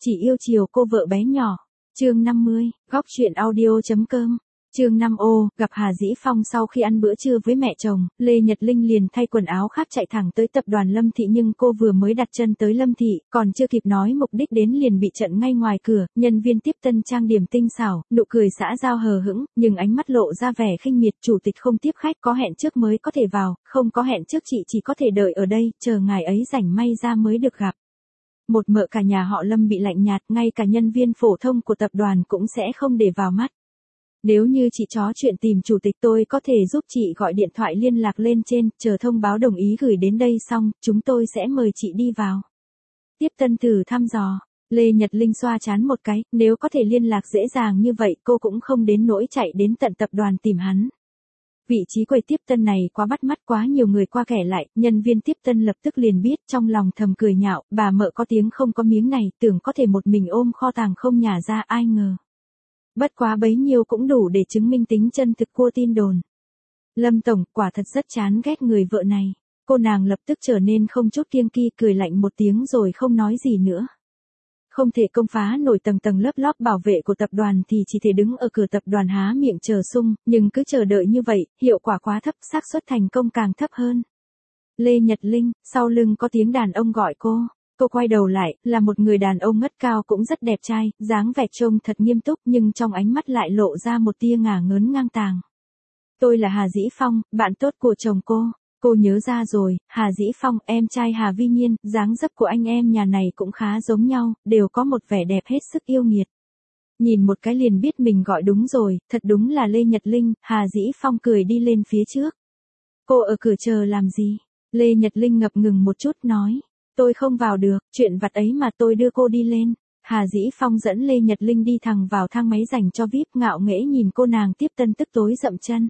chỉ yêu chiều cô vợ bé nhỏ. Chương 50, góc truyện audio.com. Chương 5 ô, gặp Hà Dĩ Phong sau khi ăn bữa trưa với mẹ chồng, Lê Nhật Linh liền thay quần áo khác chạy thẳng tới tập đoàn Lâm Thị, nhưng cô vừa mới đặt chân tới Lâm Thị, còn chưa kịp nói mục đích đến liền bị chặn ngay ngoài cửa. Nhân viên tiếp tân trang điểm tinh xảo, nụ cười xã giao hờ hững, nhưng ánh mắt lộ ra vẻ khinh miệt. Chủ tịch không tiếp khách, có hẹn trước mới có thể vào, không có hẹn trước chị chỉ có thể đợi ở đây, chờ ngài ấy rảnh may ra mới được gặp. Một mợ cả nhà họ Lâm bị lạnh nhạt, ngay cả nhân viên phổ thông của tập đoàn cũng sẽ không để vào mắt. Nếu như chị có chuyện tìm chủ tịch, tôi có thể giúp chị gọi điện thoại liên lạc lên trên, chờ thông báo đồng ý gửi đến đây xong, chúng tôi sẽ mời chị đi vào. Tiếp tân thử thăm dò, Lê Nhật Linh xoa trán một cái, nếu có thể liên lạc dễ dàng như vậy cô cũng không đến nỗi chạy đến tận tập đoàn tìm hắn. Vị trí quầy tiếp tân này quá bắt mắt, quá nhiều người qua kẻ lại, nhân viên tiếp tân lập tức liền biết, trong lòng thầm cười nhạo, bà mợ có tiếng không có miếng này, tưởng có thể một mình ôm kho tàng không nhả ra, ai ngờ. Bất quá bấy nhiêu cũng đủ để chứng minh tính chân thực của tin đồn. Lâm tổng quả thật rất chán ghét người vợ này. Cô nàng lập tức trở nên không chút kiêng kỵ, cười lạnh một tiếng rồi không nói gì nữa. Không thể công phá nổi tầng tầng lớp lớp bảo vệ của tập đoàn thì chỉ thể đứng ở cửa tập đoàn há miệng chờ sung, nhưng cứ chờ đợi như vậy, hiệu quả quá thấp, xác suất thành công càng thấp hơn. Lê Nhật Linh, sau lưng có tiếng đàn ông gọi cô. Cô quay đầu lại, là một người đàn ông ngất cao cũng rất đẹp trai, dáng vẻ trông thật nghiêm túc nhưng trong ánh mắt lại lộ ra một tia ngả ngớn ngang tàng. Tôi là Hà Dĩ Phong, bạn tốt của chồng cô. Cô nhớ ra rồi, Hà Dĩ Phong, em trai Hà Vi Nhiên, dáng dấp của anh em nhà này cũng khá giống nhau, đều có một vẻ đẹp hết sức yêu nghiệt. Nhìn một cái liền biết mình gọi đúng rồi, thật đúng là Lê Nhật Linh. Hà Dĩ Phong cười đi lên phía trước. Cô ở cửa chờ làm gì? Lê Nhật Linh ngập ngừng một chút nói. Tôi không vào được, chuyện vặt ấy mà tôi đưa cô đi lên. Hà Dĩ Phong dẫn Lê Nhật Linh đi thẳng vào thang máy dành cho VIP, ngạo nghễ nhìn cô nàng tiếp tân tức tối dậm chân.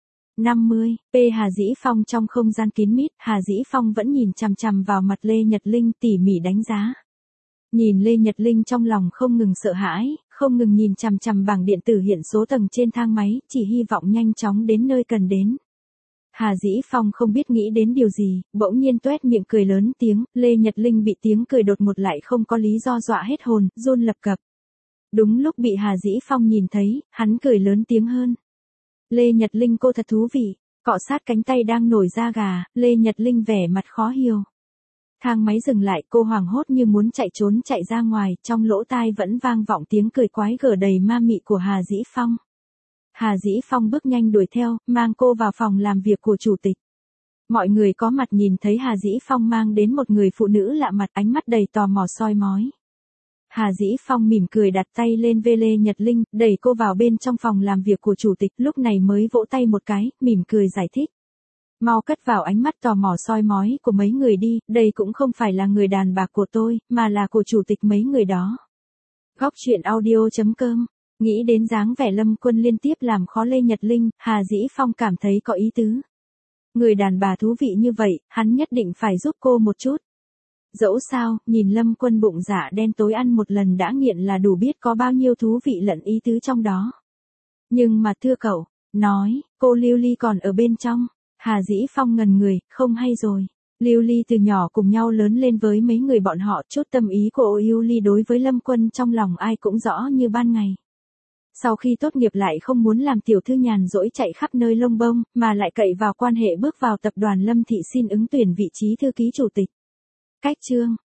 50, P. Hà Dĩ Phong trong không gian kín mít, Hà Dĩ Phong vẫn nhìn chằm chằm vào mặt Lê Nhật Linh tỉ mỉ đánh giá. Nhìn Lê Nhật Linh trong lòng không ngừng sợ hãi, không ngừng nhìn chằm chằm bảng điện tử hiện số tầng trên thang máy, chỉ hy vọng nhanh chóng đến nơi cần đến. Hà Dĩ Phong không biết nghĩ đến điều gì, bỗng nhiên toét miệng cười lớn tiếng, Lê Nhật Linh bị tiếng cười đột ngột lại không có lý do dọa hết hồn, run lập cập. Đúng lúc bị Hà Dĩ Phong nhìn thấy, hắn cười lớn tiếng hơn. Lê Nhật Linh, cô thật thú vị, cọ sát cánh tay đang nổi da gà, Lê Nhật Linh vẻ mặt khó hiểu. Thang máy dừng lại, cô hoảng hốt như muốn chạy trốn chạy ra ngoài, trong lỗ tai vẫn vang vọng tiếng cười quái gở đầy ma mị của Hà Dĩ Phong. Hà Dĩ Phong bước nhanh đuổi theo, mang cô vào phòng làm việc của chủ tịch. Mọi người có mặt nhìn thấy Hà Dĩ Phong mang đến một người phụ nữ lạ mặt, ánh mắt đầy tò mò soi mói. Hà Dĩ Phong mỉm cười đặt tay lên vai Lê Nhật Linh, đẩy cô vào bên trong phòng làm việc của chủ tịch, lúc này mới vỗ tay một cái, mỉm cười giải thích. Mau cất vào ánh mắt tò mò soi mói của mấy người đi, đây cũng không phải là người đàn bà của tôi, mà là của chủ tịch mấy người đó. Góc truyện audio.com. Nghĩ đến dáng vẻ Lâm Quân liên tiếp làm khó Lê Nhật Linh, Hà Dĩ Phong cảm thấy có ý tứ. Người đàn bà thú vị như vậy, hắn nhất định phải giúp cô một chút. Dẫu sao, nhìn Lâm Quân bụng dạ đen tối ăn một lần đã nghiện là đủ biết có bao nhiêu thú vị lẫn ý tứ trong đó. Nhưng mà thưa cậu, nói, cô Lưu Ly còn ở bên trong. Hà Dĩ Phong ngần người, không hay rồi. Lưu Ly từ nhỏ cùng nhau lớn lên với mấy người bọn họ, chút tâm ý của Lưu Ly đối với Lâm Quân trong lòng ai cũng rõ như ban ngày. Sau khi tốt nghiệp lại không muốn làm tiểu thư nhàn rỗi chạy khắp nơi lông bông, mà lại cậy vào quan hệ bước vào tập đoàn Lâm Thị xin ứng tuyển vị trí thư ký chủ tịch. Cách chương